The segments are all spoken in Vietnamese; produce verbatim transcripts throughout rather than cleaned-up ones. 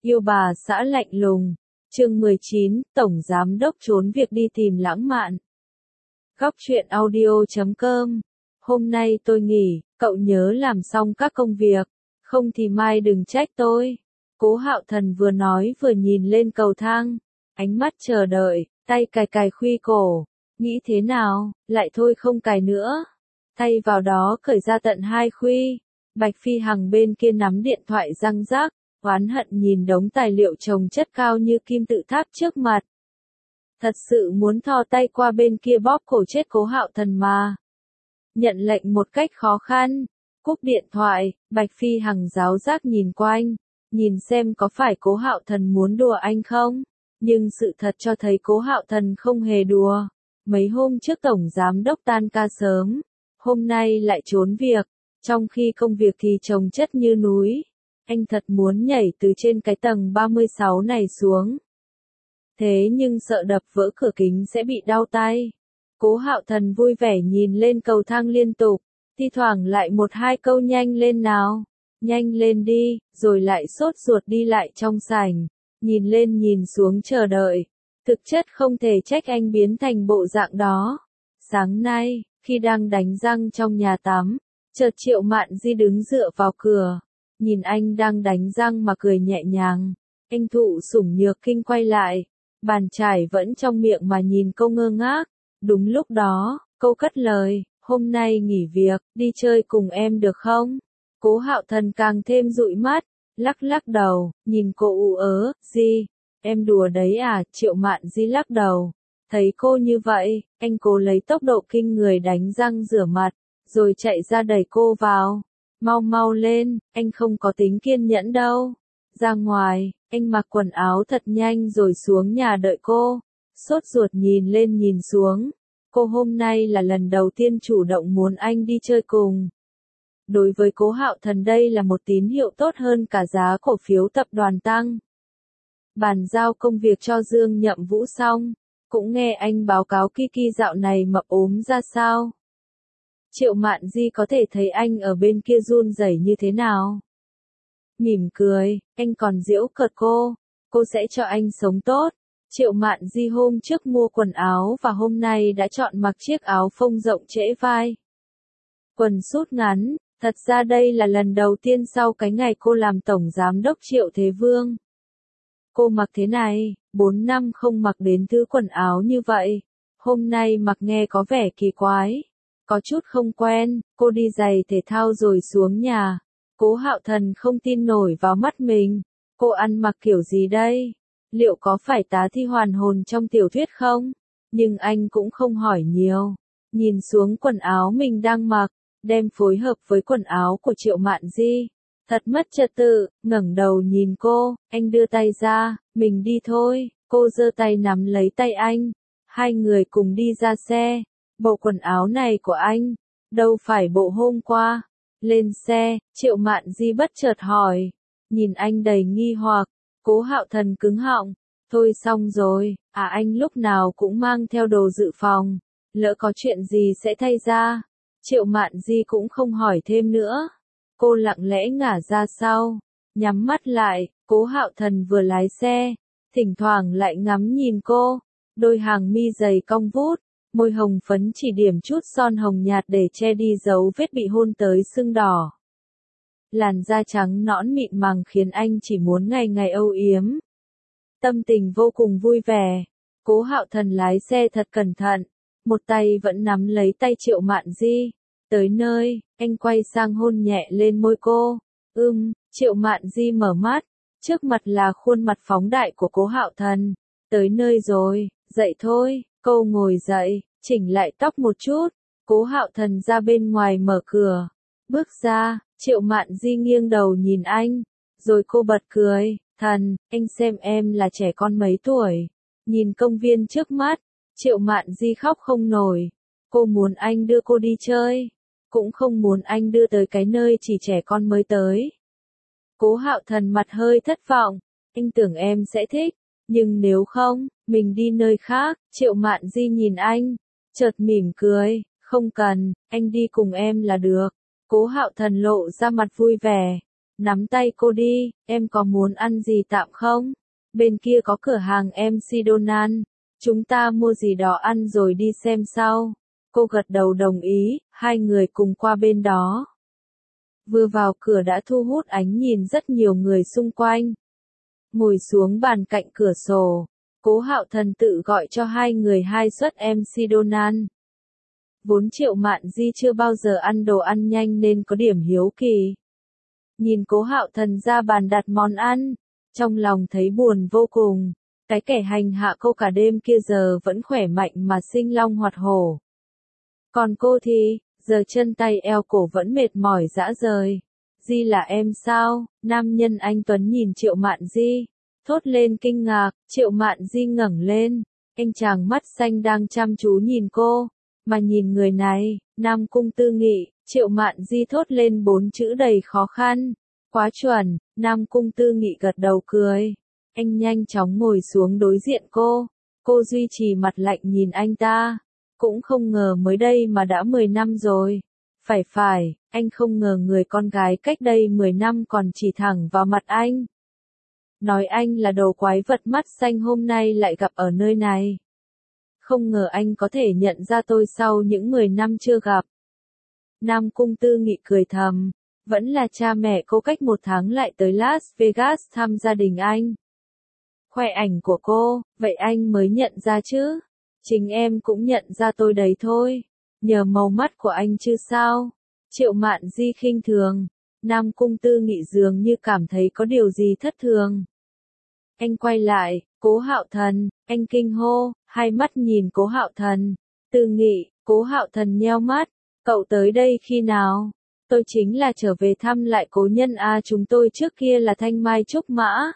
Yêu bà xã lạnh lùng. Chương mười chín, Tổng Giám Đốc trốn việc đi tìm lãng mạn. Góc truyện audio chấm com. Hôm nay tôi nghỉ, cậu nhớ làm xong các công việc, không thì mai đừng trách tôi. Cố Hạo Thần vừa nói vừa nhìn lên cầu thang, ánh mắt chờ đợi, tay cài cài khuy cổ. Nghĩ thế nào, lại thôi không cài nữa. Thay vào đó cởi ra tận hai khuy. Bạch Phi Hằng bên kia nắm điện thoại răng rác, oán hận nhìn đống tài liệu chồng chất cao như kim tự tháp trước mặt. Thật sự muốn thò tay qua bên kia bóp cổ chết Cố Hạo Thần mà. Nhận lệnh một cách khó khăn, cúp điện thoại, Bạch Phi Hằng giáo giác nhìn quanh, nhìn xem có phải Cố Hạo Thần muốn đùa anh không, nhưng sự thật cho thấy Cố Hạo Thần không hề đùa. Mấy hôm trước Tổng Giám Đốc tan ca sớm, hôm nay lại trốn việc, trong khi công việc thì chồng chất như núi. Anh thật muốn nhảy từ trên cái tầng ba mươi sáu này xuống. Thế nhưng sợ đập vỡ cửa kính sẽ bị đau tay. Cố Hạo Thần vui vẻ nhìn lên cầu thang liên tục, thi thoảng lại một hai câu nhanh lên nào, nhanh lên đi, rồi lại sốt ruột đi lại trong sảnh, nhìn lên nhìn xuống chờ đợi. Thực chất không thể trách anh biến thành bộ dạng đó. Sáng nay, khi đang đánh răng trong nhà tắm, chợt Triệu Mạn Di đứng dựa vào cửa, nhìn anh đang đánh răng mà cười nhẹ nhàng. Anh thụ sủng nhược kinh quay lại, bàn chải vẫn trong miệng mà nhìn cô ngơ ngác. Đúng lúc đó, cô cất lời, hôm nay nghỉ việc, đi chơi cùng em được không? Cố Hạo Thần càng thêm dụi mắt, lắc lắc đầu, nhìn cô ú ớ, gì? Em đùa đấy à? Triệu Mạn Di lắc đầu. Thấy cô như vậy, anh cố lấy tốc độ kinh người đánh răng rửa mặt, rồi chạy ra đẩy cô vào. Mau mau lên, anh không có tính kiên nhẫn đâu. Ra ngoài, anh mặc quần áo thật nhanh rồi xuống nhà đợi cô. Sốt ruột nhìn lên nhìn xuống. Cô hôm nay là lần đầu tiên chủ động muốn anh đi chơi cùng. Đối với Cố Hạo Thần đây là một tín hiệu tốt hơn cả giá cổ phiếu tập đoàn tăng. Bàn giao công việc cho Dương Nhậm Vũ xong, cũng nghe anh báo cáo Kiki dạo này mập ốm ra sao. Triệu Mạn Di có thể thấy anh ở bên kia run rẩy như thế nào. Mỉm cười, anh còn giễu cợt cô, cô sẽ cho anh sống tốt. Triệu Mạn Di hôm trước mua quần áo và hôm nay đã chọn mặc chiếc áo phông rộng trễ vai. Quần sút ngắn, thật ra đây là lần đầu tiên sau cái ngày cô làm Tổng Giám Đốc Triệu Thế Vương. Cô mặc thế này, bốn năm không mặc đến thứ quần áo như vậy. Hôm nay mặc nghe có vẻ kỳ quái. Có chút không quen, cô đi giày thể thao rồi xuống nhà. Cố Hạo Thần không tin nổi vào mắt mình. Cô ăn mặc kiểu gì đây? Liệu có phải tá thi hoàn hồn trong tiểu thuyết không? Nhưng anh cũng không hỏi nhiều. Nhìn xuống quần áo mình đang mặc, đem phối hợp với quần áo của Triệu Mạn Di. Thật mất trật tự, ngẩng đầu nhìn cô, anh đưa tay ra, mình đi thôi. Cô giơ tay nắm lấy tay anh. Hai người cùng đi ra xe. Bộ quần áo này của anh, đâu phải bộ hôm qua. Lên xe, Triệu Mạn Di bất chợt hỏi. Nhìn anh đầy nghi hoặc, Cố Hạo Thần cứng họng. Thôi xong rồi, à anh lúc nào cũng mang theo đồ dự phòng. Lỡ có chuyện gì sẽ thay ra. Triệu Mạn Di cũng không hỏi thêm nữa. Cô lặng lẽ ngả ra sau, nhắm mắt lại. Cố Hạo Thần vừa lái xe, thỉnh thoảng lại ngắm nhìn cô. Đôi hàng mi dày cong vút, môi hồng phấn chỉ điểm chút son hồng nhạt để che đi dấu vết bị hôn tới sưng đỏ. Làn da trắng nõn mịn màng khiến anh chỉ muốn ngày ngày âu yếm. Tâm tình vô cùng vui vẻ. Cố Hạo Thần lái xe thật cẩn thận, một tay vẫn nắm lấy tay Triệu Mạn Di. Tới nơi, anh quay sang hôn nhẹ lên môi cô. Ưm, Triệu Mạn Di mở mắt, trước mặt là khuôn mặt phóng đại của Cố Hạo Thần. Tới nơi rồi, dậy thôi. Cô ngồi dậy, chỉnh lại tóc một chút. Cố Hạo Thần ra bên ngoài mở cửa. Bước ra, Triệu Mạn Di nghiêng đầu nhìn anh. Rồi cô bật cười. Thần, anh xem em là trẻ con mấy tuổi. Nhìn công viên trước mắt, Triệu Mạn Di khóc không nổi. Cô muốn anh đưa cô đi chơi. Cũng không muốn anh đưa tới cái nơi chỉ trẻ con mới tới. Cố Hạo Thần mặt hơi thất vọng. Anh tưởng em sẽ thích. Nhưng nếu không, mình đi nơi khác. Triệu Mạn Di nhìn anh, chợt mỉm cười. Không cần, anh đi cùng em là được. Cố Hạo Thần lộ ra mặt vui vẻ. nắm tay cô đi, em có muốn ăn gì tạm không? Bên kia có cửa hàng em xê Donald, chúng ta mua gì đó ăn rồi đi xem sau. Cô gật đầu đồng ý, hai người cùng qua bên đó. Vừa vào cửa đã thu hút ánh nhìn rất nhiều người xung quanh. Ngồi xuống bàn cạnh cửa sổ, Cố Hạo Thần tự gọi cho hai người hai suất em xê Donald. Vốn Triệu Mạn Di chưa bao giờ ăn đồ ăn nhanh nên có điểm hiếu kỳ. Nhìn Cố Hạo Thần ra bàn đặt món ăn, trong lòng thấy buồn vô cùng. Cái kẻ hành hạ cô cả đêm kia giờ vẫn khỏe mạnh mà sinh long hoạt hổ. Còn cô thì, giờ chân tay eo cổ vẫn mệt mỏi rã rời. Di là em sao? Nam nhân anh Tuấn nhìn Triệu Mạn Di, thốt lên kinh ngạc. Triệu Mạn Di ngẩng lên, anh chàng mắt xanh đang chăm chú nhìn cô, mà nhìn người này, Nam Cung Tư Nghị. Triệu Mạn Di thốt lên bốn chữ đầy khó khăn. Quá chuẩn. Nam Cung Tư Nghị gật đầu cười. Anh nhanh chóng ngồi xuống đối diện cô. Cô duy trì mặt lạnh nhìn anh ta. Cũng không ngờ mới đây mà đã mười năm rồi. Phải phải, anh không ngờ người con gái cách đây mười năm còn chỉ thẳng vào mặt anh. Nói anh là đồ quái vật mắt xanh hôm nay lại gặp ở nơi này. Không ngờ anh có thể nhận ra tôi sau những mười năm chưa gặp. Nam Cung Tư Nghị cười thầm. Vẫn là cha mẹ cô cách một tháng lại tới Las Vegas thăm gia đình anh. Khoe ảnh của cô, vậy anh mới nhận ra chứ? Chính em cũng nhận ra tôi đấy thôi. Nhờ màu mắt của anh chứ sao? Triệu Mạn Di khinh thường. Nam Cung Tư Nghị dường như cảm thấy có điều gì thất thường. Anh quay lại, Cố Hạo Thần, anh kinh hô, hai mắt nhìn Cố Hạo Thần. Tư Nghị, Cố Hạo Thần nheo mắt, cậu tới đây khi nào? Tôi chính là trở về thăm lại cố nhân a, chúng tôi trước kia là Thanh Mai Trúc Mã.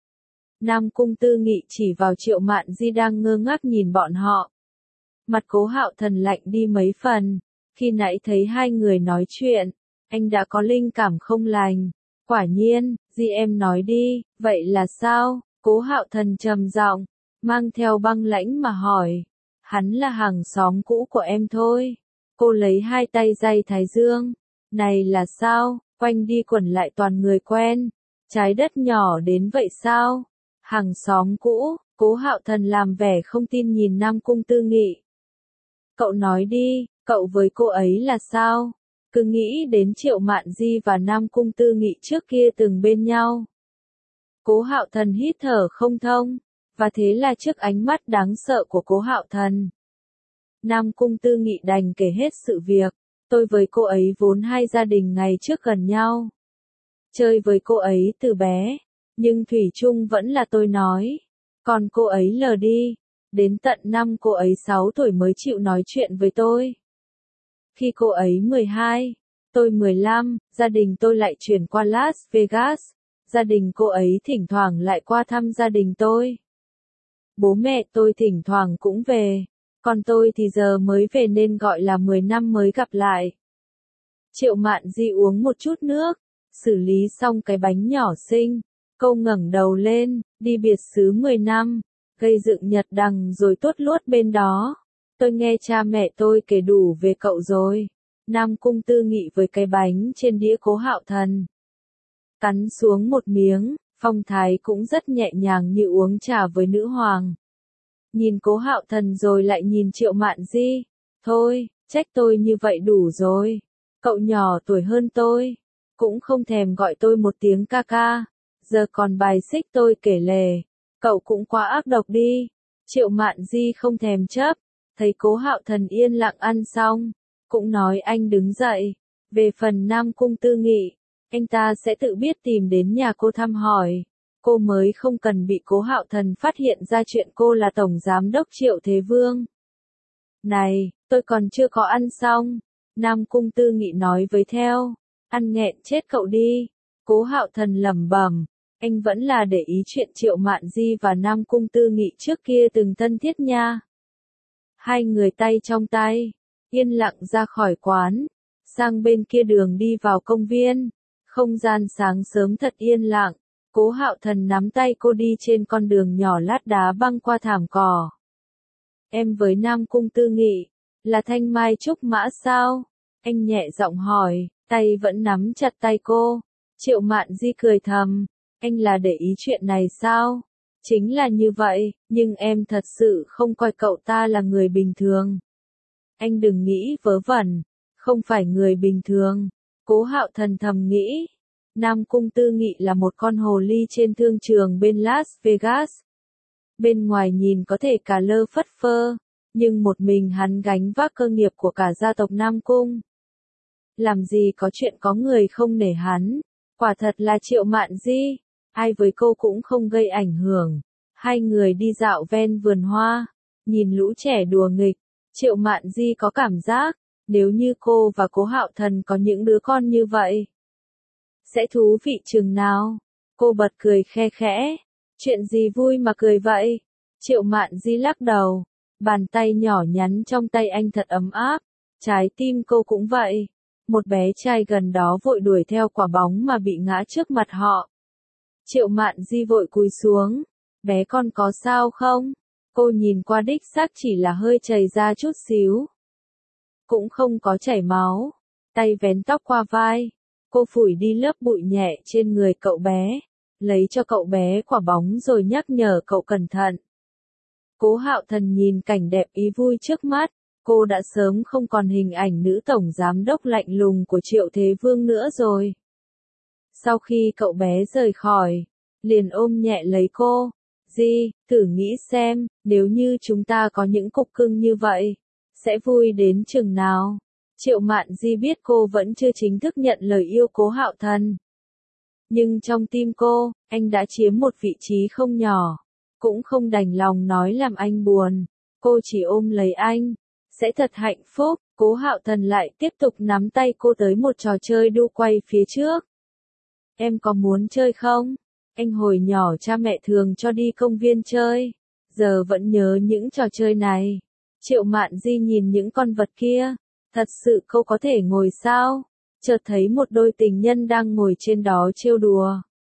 Nam Cung Tư Nghị chỉ vào Triệu Mạn Di đang ngơ ngác nhìn bọn họ. Mặt Cố Hạo Thần lạnh đi mấy phần. Khi nãy thấy hai người nói chuyện, anh đã có linh cảm không lành. Quả nhiên, Di em nói đi, vậy là sao? Cố Hạo Thần trầm giọng, mang theo băng lãnh mà hỏi. Hắn là hàng xóm cũ của em thôi. Cô lấy hai tay day thái dương. Này là sao? Quanh đi quẩn lại toàn người quen. Trái đất nhỏ đến vậy sao? Hàng xóm cũ. Cố Hạo Thần làm vẻ không tin nhìn Nam Cung Tư Nghị. Cậu nói đi, cậu với cô ấy là sao? Cứ nghĩ đến Triệu Mạn Di và Nam Cung Tư Nghị trước kia từng bên nhau. Cố Hạo Thần hít thở không thông, và thế là trước ánh mắt đáng sợ của Cố Hạo Thần, Nam Cung Tư Nghị đành kể hết sự việc. Tôi với cô ấy vốn hai gia đình ngày trước gần nhau. Chơi với cô ấy từ bé, nhưng thủy chung vẫn là tôi nói. Còn cô ấy lờ đi. Đến tận năm cô ấy sáu tuổi mới chịu nói chuyện với tôi. Khi cô ấy mười hai, tôi mười lăm, gia đình tôi lại chuyển qua Las Vegas. Gia đình cô ấy thỉnh thoảng lại qua thăm gia đình tôi. Bố mẹ tôi thỉnh thoảng cũng về. Còn tôi thì giờ mới về nên gọi là mười năm mới gặp lại. Triệu Mạn Di uống một chút nước, xử lý xong cái bánh nhỏ xinh. Cô ngẩng đầu lên, đi biệt xứ mười năm, gây dựng nhật đằng rồi tuốt luốt bên đó. Tôi nghe cha mẹ tôi kể đủ về cậu rồi. Nam Cung Tư Nghị với cái bánh trên đĩa Cố Hạo Thần. Cắn xuống một miếng, phong thái cũng rất nhẹ nhàng như uống trà với nữ hoàng. Nhìn Cố Hạo Thần rồi lại nhìn Triệu Mạn Di. Thôi, trách tôi như vậy đủ rồi. Cậu nhỏ tuổi hơn tôi, cũng không thèm gọi tôi một tiếng ca ca. Giờ còn bài xích tôi kể lể. Cậu cũng quá ác độc đi. Triệu Mạn Di không thèm chấp. Thấy Cố Hạo Thần yên lặng ăn xong, cũng nói anh đứng dậy. Về phần Nam Cung Tư Nghị, anh ta sẽ tự biết tìm đến nhà cô thăm hỏi. Cô mới không cần bị Cố Hạo Thần phát hiện ra chuyện cô là Tổng Giám đốc Triệu Thế Vương. Này, tôi còn chưa có ăn xong. Nam Cung Tư Nghị nói với theo. Ăn nghẹn chết cậu đi. Cố Hạo Thần lẩm bẩm. Anh vẫn là để ý chuyện Triệu Mạn Di và Nam Cung Tư Nghị trước kia từng thân thiết nha. Hai người tay trong tay, yên lặng ra khỏi quán, sang bên kia đường đi vào công viên. Không gian sáng sớm thật yên lặng. Cố Hạo Thần nắm tay cô đi trên con đường nhỏ lát đá băng qua thảm cỏ. Em với Nam Cung Tư Nghị, là Thanh Mai Trúc Mã sao? Anh nhẹ giọng hỏi, tay vẫn nắm chặt tay cô. Triệu Mạn Di cười thầm, anh là để ý chuyện này sao? Chính là như vậy, nhưng em thật sự không coi cậu ta là người bình thường. Anh đừng nghĩ vớ vẩn, không phải người bình thường. Cố Hạo Thần thầm nghĩ. Nam Cung Tư Nghị là một con hồ ly trên thương trường bên Las Vegas. Bên ngoài nhìn có thể cả lơ phất phơ, nhưng một mình hắn gánh vác cơ nghiệp của cả gia tộc Nam Cung. Làm gì có chuyện có người không nể hắn, quả thật là Triệu Mạn Di, ai với cô cũng không gây ảnh hưởng. Hai người đi dạo ven vườn hoa, nhìn lũ trẻ đùa nghịch, Triệu Mạn Di có cảm giác, nếu như cô và Cố Hạo Thần có những đứa con như vậy, sẽ thú vị chừng nào. Cô bật cười khe khẽ, chuyện gì vui mà cười vậy? Triệu Mạn Di lắc đầu, bàn tay nhỏ nhắn trong tay anh thật ấm áp, trái tim cô cũng vậy. Một bé trai gần đó vội đuổi theo quả bóng mà bị ngã trước mặt họ. Triệu Mạn Di vội cúi xuống, bé con có sao không? Cô nhìn qua đích xác chỉ là hơi chảy ra chút xíu. Cũng không có chảy máu, tay vén tóc qua vai. Cô phủi đi lớp bụi nhẹ trên người cậu bé, lấy cho cậu bé quả bóng rồi nhắc nhở cậu cẩn thận. Cố Hạo Thần nhìn cảnh đẹp ý vui trước mắt, cô đã sớm không còn hình ảnh nữ tổng giám đốc lạnh lùng của Triệu Thế Vương nữa rồi. Sau khi cậu bé rời khỏi, liền ôm nhẹ lấy cô. Di, thử nghĩ xem, nếu như chúng ta có những cục cưng như vậy, sẽ vui đến chừng nào. Triệu Mạn Di biết cô vẫn chưa chính thức nhận lời yêu Cố Hạo Thần. Nhưng trong tim cô, anh đã chiếm một vị trí không nhỏ. Cũng không đành lòng nói làm anh buồn. Cô chỉ ôm lấy anh. Sẽ thật hạnh phúc. Cố Hạo Thần lại tiếp tục nắm tay cô tới một trò chơi đu quay phía trước. Em có muốn chơi không? Anh hồi nhỏ cha mẹ thường cho đi công viên chơi. Giờ vẫn nhớ những trò chơi này. Triệu Mạn Di nhìn những con vật kia. Thật sự cô có thể ngồi sao? Chợt thấy một đôi tình nhân đang ngồi trên đó trêu đùa.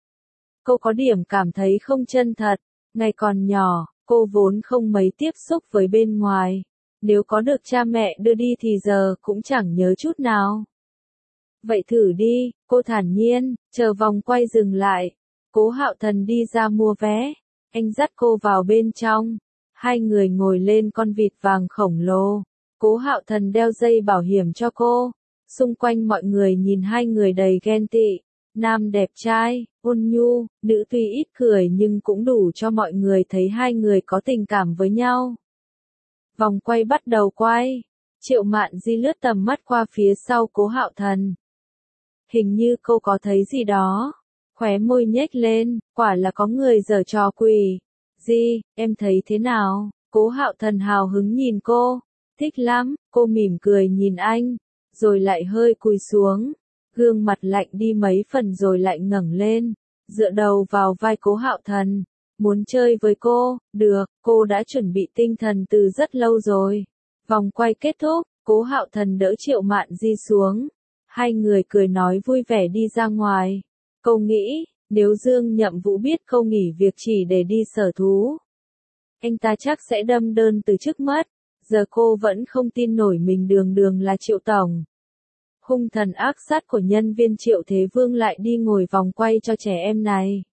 Cô có điểm cảm thấy không chân thật. Ngày còn nhỏ, cô vốn không mấy tiếp xúc với bên ngoài. Nếu có được cha mẹ đưa đi thì giờ cũng chẳng nhớ chút nào. Vậy thử đi, cô thản nhiên, chờ vòng quay dừng lại. Cố Hạo Thần đi ra mua vé. Anh dắt cô vào bên trong. Hai người ngồi lên con vịt vàng khổng lồ. Cố Hạo Thần đeo dây bảo hiểm cho cô. Xung quanh mọi người nhìn hai người đầy ghen tị. Nam đẹp trai, ôn nhu, nữ tuy ít cười nhưng cũng đủ cho mọi người thấy hai người có tình cảm với nhau. Vòng quay bắt đầu quay. Triệu Mạn Di lướt tầm mắt qua phía sau Cố Hạo Thần. Hình như cô có thấy gì đó. Khóe môi nhếch lên, quả là có người giở trò quỷ. Di, em thấy thế nào? Cố Hạo Thần hào hứng nhìn cô. Thích lắm, cô mỉm cười nhìn anh, rồi lại hơi cúi xuống. Gương mặt lạnh đi mấy phần rồi lại ngẩng lên, dựa đầu vào vai Cố Hạo Thần. Muốn chơi với cô, được, cô đã chuẩn bị tinh thần từ rất lâu rồi. Vòng quay kết thúc, Cố Hạo Thần đỡ Triệu Mạn Di xuống. Hai người cười nói vui vẻ đi ra ngoài. Cô nghĩ, nếu Dương Nhậm Vũ biết cô nghỉ việc chỉ để đi sở thú, anh ta chắc sẽ đâm đơn từ chức mất. Giờ cô vẫn không tin nổi mình đường đường là Triệu Tổng. Hung thần ác sát của nhân viên Triệu Thế Vương lại đi ngồi vòng quay cho trẻ em này.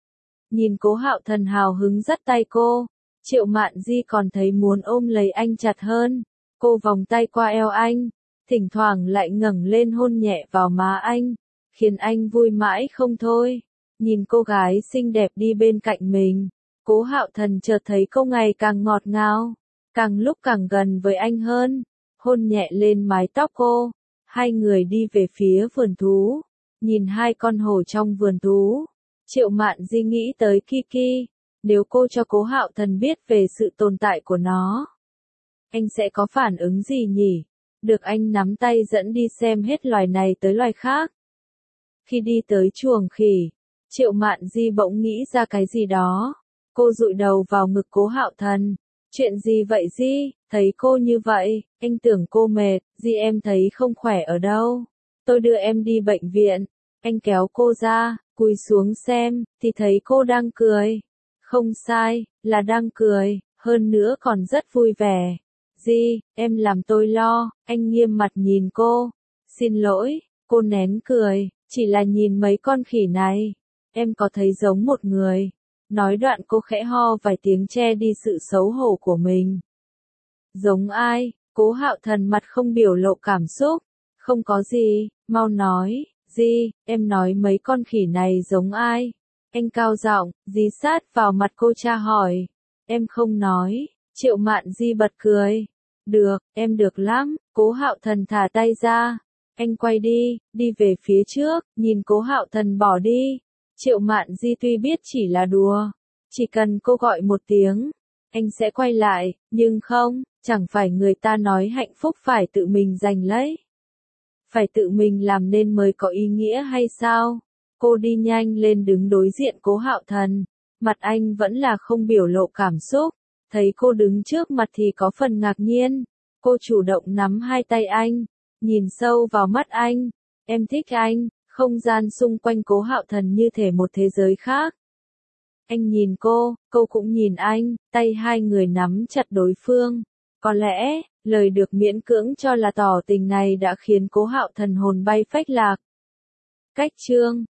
Nhìn Cố Hạo Thần hào hứng dắt tay cô, Triệu Mạn Di còn thấy muốn ôm lấy anh chặt hơn. Cô vòng tay qua eo anh, thỉnh thoảng lại ngẩng lên hôn nhẹ vào má anh, khiến anh vui mãi không thôi. Nhìn cô gái xinh đẹp đi bên cạnh mình, Cố Hạo Thần chợt thấy cô ngày càng ngọt ngào, càng lúc càng gần với anh hơn, hôn nhẹ lên mái tóc cô. Hai người đi về phía vườn thú, nhìn hai con hổ trong vườn thú. Triệu Mạn Di nghĩ tới Kiki, nếu cô cho Cố Hạo Thần biết về sự tồn tại của nó, anh sẽ có phản ứng gì nhỉ? Được anh nắm tay dẫn đi xem hết loài này tới loài khác. Khi đi tới chuồng khỉ, Triệu Mạn Di bỗng nghĩ ra cái gì đó. Cô dụi đầu vào ngực Cố Hạo Thần. Chuyện gì vậy Di? Thấy cô như vậy, anh tưởng cô mệt. Di em thấy không khỏe ở đâu. Tôi đưa em đi bệnh viện. Anh kéo cô ra, cúi xuống xem, thì thấy cô đang cười. Không sai, là đang cười, hơn nữa còn rất vui vẻ. Di, em làm tôi lo. Anh nghiêm mặt nhìn cô. Xin lỗi, cô nén cười, Chỉ là nhìn mấy con khỉ này, em có thấy giống một người. Nói đoạn cô khẽ ho vài tiếng che đi sự xấu hổ của mình. Giống ai? Cố Hạo Thần mặt không biểu lộ cảm xúc. Không có gì, mau nói, gì, em nói mấy con khỉ này giống ai? Anh cao giọng, dí sát vào mặt cô tra hỏi. Em không nói, Triệu Mạn Di bật cười. Được, em được lắm, Cố Hạo Thần thả tay ra. Anh quay đi, đi về phía trước, nhìn Cố Hạo Thần bỏ đi. Triệu Mạn Di tuy biết chỉ là đùa, chỉ cần cô gọi một tiếng, anh sẽ quay lại, nhưng không, chẳng phải người ta nói hạnh phúc phải tự mình giành lấy. Phải tự mình làm nên mới có ý nghĩa hay sao? Cô đi nhanh lên đứng đối diện Cố Hạo Thần, mặt anh vẫn là không biểu lộ cảm xúc, thấy cô đứng trước mặt thì có phần ngạc nhiên. Cô chủ động nắm hai tay anh, nhìn sâu vào mắt anh. Em thích anh. Không gian xung quanh Cố Hạo Thần như thể một thế giới khác. Anh nhìn cô, cô cũng nhìn anh, tay hai người nắm chặt đối phương. Có lẽ, lời được miễn cưỡng cho là tỏ tình này đã khiến Cố Hạo Thần hồn bay phách lạc. Cách chương